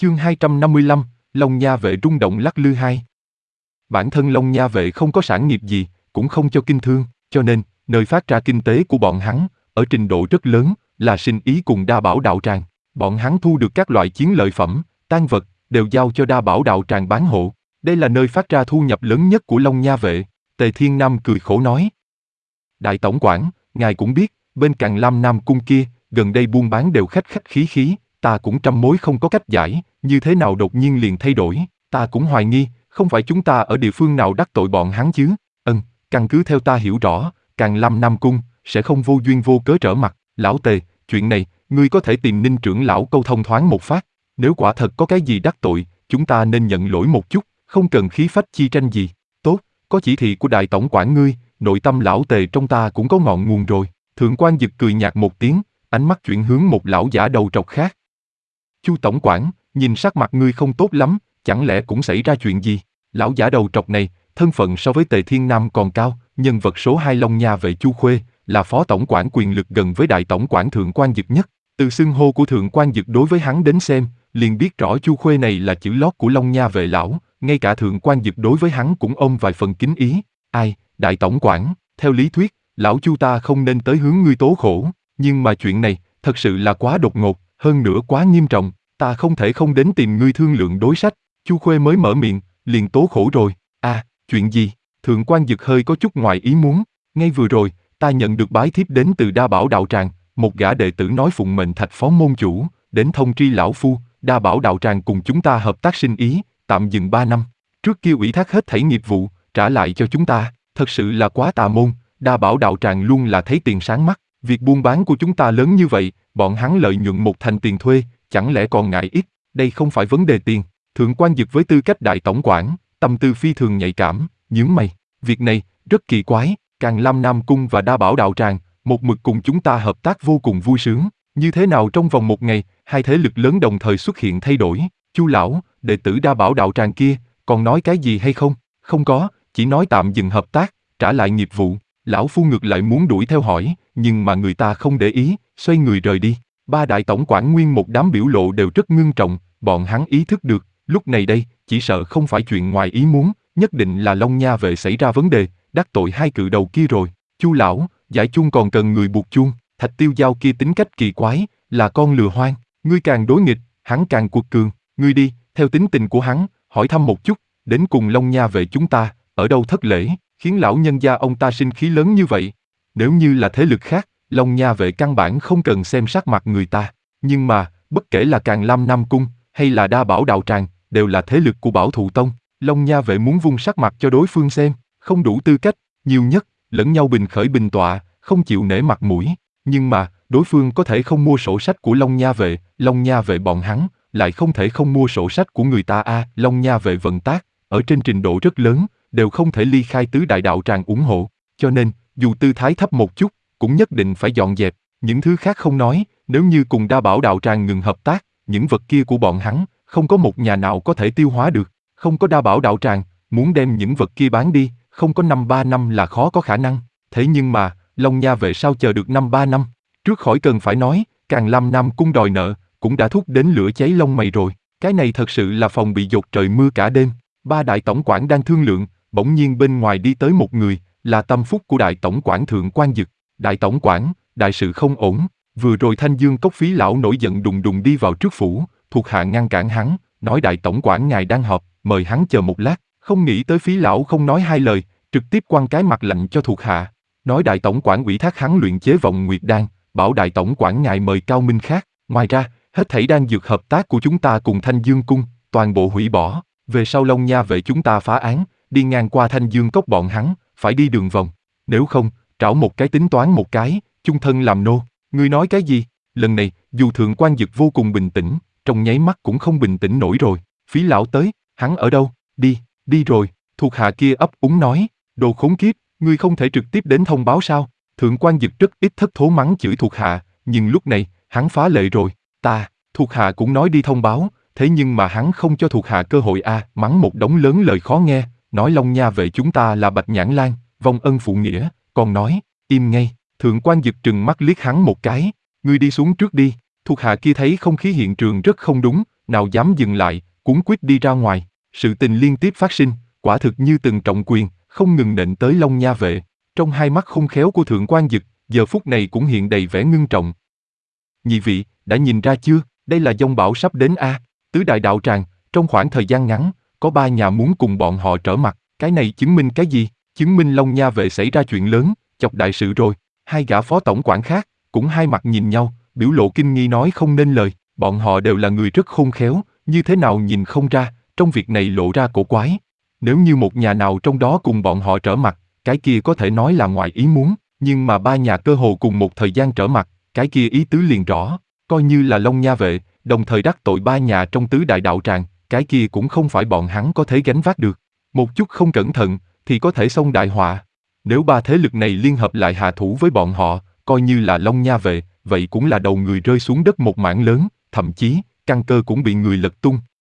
Chương 255, Long Nha vệ rung động lắc lư hai. Bản thân Long Nha vệ không có sản nghiệp gì, cũng không cho kinh thương, cho nên, nơi phát ra kinh tế của bọn hắn, ở trình độ rất lớn, là sinh ý cùng Đa Bảo đạo tràng. Bọn hắn thu được các loại chiến lợi phẩm, tang vật, đều giao cho Đa Bảo đạo tràng bán hộ. Đây là nơi phát ra thu nhập lớn nhất của Long Nha vệ. Tề Thiên Nam cười khổ nói. Đại tổng quản, ngài cũng biết, bên cạnh Lam Nam cung kia, gần đây buôn bán đều khách khách khí khí, ta cũng trăm mối không có cách giải, như thế nào đột nhiên liền thay đổi, ta cũng hoài nghi, không phải chúng ta ở địa phương nào đắc tội bọn hắn chứ. Căn cứ theo ta hiểu rõ, càng Lam Nam cung, sẽ không vô duyên vô cớ trở mặt. Lão Tề, chuyện này, ngươi có thể tìm Ninh trưởng lão câu thông thoáng một phát, nếu quả thật có cái gì đắc tội, chúng ta nên nhận lỗi một chút, không cần khí phách chi tranh gì. Tốt, có chỉ thị của đại tổng quản ngươi, nội tâm lão Tề trong ta cũng có ngọn nguồn rồi. Thượng quan Dực cười nhạt một tiếng, ánh mắt chuyển hướng một lão giả đầu trọc khác. Chu tổng quản, nhìn sắc mặt ngươi không tốt lắm, chẳng lẽ cũng xảy ra chuyện gì? Lão giả đầu trọc này, thân phận so với Tề Thiên Nam còn cao, nhân vật số 2 Long Nha vệ Chu Khuê, là phó tổng quản quyền lực gần với đại tổng quản Thượng quan Dực nhất. Từ xưng hô của Thượng quan Dực đối với hắn đến xem, liền biết rõ Chu Khuê này là chữ lót của Long Nha vệ lão, ngay cả Thượng quan Dực đối với hắn cũng ôm vài phần kính ý. Ai, đại tổng quản, theo lý thuyết, lão Chu ta không nên tới hướng ngươi tố khổ, nhưng mà chuyện này, thật sự là quá đột ngột, hơn nữa quá nghiêm trọng, ta không thể không đến tìm ngươi thương lượng đối sách. Chu Khuê mới mở miệng, liền tố khổ rồi. À, chuyện gì? Thượng quan Dực hơi có chút ngoài ý muốn. Ngay vừa rồi, ta nhận được bái thiếp đến từ Đa Bảo đạo tràng, một gã đệ tử nói phụng mệnh Thạch phó môn chủ, đến thông tri lão phu, Đa Bảo đạo tràng cùng chúng ta hợp tác sinh ý, tạm dừng 3 năm. Trước kia ủy thác hết thảy nghiệp vụ, trả lại cho chúng ta, thật sự là quá tà môn, Đa Bảo đạo tràng luôn là thấy tiền sáng mắt, việc buôn bán của chúng ta lớn như vậy, bọn hắn lợi nhuận một thành tiền thuê, chẳng lẽ còn ngại ít, đây không phải vấn đề tiền. Thượng quan Dực với tư cách đại tổng quản, tâm tư phi thường nhạy cảm, nhướng mày, việc này, rất kỳ quái, Càng Lam Nam cung và Đa Bảo đạo tràng, một mực cùng chúng ta hợp tác vô cùng vui sướng, như thế nào trong vòng một ngày, hai thế lực lớn đồng thời xuất hiện thay đổi. Chu lão, đệ tử Đa Bảo đạo tràng kia, còn nói cái gì hay không? Không có, chỉ nói tạm dừng hợp tác, trả lại nghiệp vụ. Lão phu ngược lại muốn đuổi theo hỏi, nhưng mà người ta không để ý, xoay người rời đi. Ba đại tổng quản nguyên một đám biểu lộ đều rất ngưng trọng, bọn hắn ý thức được, lúc này đây, chỉ sợ không phải chuyện ngoài ý muốn, nhất định là Long Nha vệ xảy ra vấn đề, đắc tội hai cự đầu kia rồi. Chu lão, giải chuông còn cần người buộc chuông, Thạch Tiêu Giao kia tính cách kỳ quái, là con lừa hoang, ngươi càng đối nghịch, hắn càng cuột cường, ngươi đi, theo tính tình của hắn, hỏi thăm một chút, đến cùng Long Nha vệ chúng ta, ở đâu thất lễ, khiến lão nhân gia ông ta sinh khí lớn như vậy. Nếu như là thế lực khác, Long Nha vệ căn bản không cần xem sắc mặt người ta, nhưng mà, bất kể là Càng Lam Nam cung, hay là Đa Bảo đạo tràng, đều là thế lực của Bảo Thụ Tông, Long Nha vệ muốn vung sắc mặt cho đối phương xem, không đủ tư cách, nhiều nhất, lẫn nhau bình khởi bình tọa, không chịu nể mặt mũi, nhưng mà, đối phương có thể không mua sổ sách của Long Nha vệ bọn hắn, lại không thể không mua sổ sách của người ta Long Nha vệ vận tác, ở trên trình độ rất lớn, đều không thể ly khai tứ đại đạo tràng ủng hộ, cho nên, dù tư thái thấp một chút, cũng nhất định phải dọn dẹp, những thứ khác không nói, nếu như cùng Đa Bảo đạo tràng ngừng hợp tác, những vật kia của bọn hắn, không có một nhà nào có thể tiêu hóa được, không có Đa Bảo đạo tràng, muốn đem những vật kia bán đi, không có 5-3 năm là khó có khả năng, thế nhưng mà, Long Nha vệ sao chờ được 5-3 năm, trước khỏi cần phải nói, Càng Lam Nam cung đòi nợ, cũng đã thúc đến lửa cháy lông mày rồi, cái này thật sự là phòng bị dột trời mưa cả đêm. Ba đại tổng quản đang thương lượng, bỗng nhiên bên ngoài đi tới một người, là tâm phúc của đại tổng quản Thượng quan Dực. Đại tổng quản, đại sự không ổn, vừa rồi Thanh Dương Cốc phí lão nổi giận đùng đùng đi vào trước phủ, thuộc hạ ngăn cản hắn, nói đại tổng quản ngài đang họp, mời hắn chờ một lát, không nghĩ tới phí lão không nói hai lời, trực tiếp quăng cái mặt lạnh cho thuộc hạ, nói đại tổng quản ủy thác hắn luyện chế vọng nguyệt đan, bảo đại tổng quản ngài mời cao minh khác, ngoài ra, hết thảy đan dược hợp tác của chúng ta cùng Thanh Dương cung, toàn bộ hủy bỏ, về sau Long Nha vệ chúng ta phá án, đi ngang qua Thanh Dương Cốc bọn hắn, phải đi đường vòng, nếu không, trảo một cái tính toán một cái, chung thân làm nô. Ngươi nói cái gì? Lần này, dù Thượng quan Dực vô cùng bình tĩnh, trong nháy mắt cũng không bình tĩnh nổi rồi. Phí lão tới, hắn ở đâu? Đi rồi. Thuộc hạ kia ấp úng nói, đồ khốn kiếp, ngươi không thể trực tiếp đến thông báo sao? Thượng quan Dực rất ít thất thố mắng chửi thuộc hạ, nhưng lúc này, hắn phá lệ rồi. Thuộc hạ cũng nói đi thông báo, thế nhưng mà hắn không cho thuộc hạ cơ hội mắng một đống lớn lời khó nghe, nói Long Nha vệ chúng ta là Bạch Nhãn Lang, vong ân phụ nghĩa, còn nói, im ngay. Thượng quan Dực trừng mắt liếc hắn một cái, ngươi đi xuống trước đi. Thuộc hạ kia thấy không khí hiện trường rất không đúng, nào dám dừng lại, cuống quýt đi ra ngoài. Sự tình liên tiếp phát sinh, quả thực như từng trọng quyền, không ngừng nện tới Long Nha Vệ. Trong hai mắt khôn khéo của Thượng Quan Dực, giờ phút này cũng hiện đầy vẻ ngưng trọng. Nhị vị, đã nhìn ra chưa, đây là dông bão sắp đến a. Tứ đại đạo tràng, trong khoảng thời gian ngắn, có 3 nhà muốn cùng bọn họ trở mặt, cái này chứng minh cái gì? Chứng minh Long Nha Vệ xảy ra chuyện lớn, chọc đại sự rồi. Hai gã phó tổng quản khác, cũng hai mặt nhìn nhau, biểu lộ kinh nghi nói không nên lời, bọn họ đều là người rất khôn khéo, như thế nào nhìn không ra, trong việc này lộ ra cổ quái. Nếu như một nhà nào trong đó cùng bọn họ trở mặt, cái kia có thể nói là ngoài ý muốn, nhưng mà 3 nhà cơ hồ cùng một thời gian trở mặt, cái kia ý tứ liền rõ, coi như là Long Nha Vệ, đồng thời đắc tội 3 nhà trong tứ đại đạo tràng, cái kia cũng không phải bọn hắn có thể gánh vác được. Một chút không cẩn thận, thì có thể xông đại họa. Nếu 3 thế lực này liên hợp lại hạ thủ với bọn họ, coi như là Long Nha Vệ, vậy cũng là đầu người rơi xuống đất một mảng lớn, thậm chí, căn cơ cũng bị người lật tung.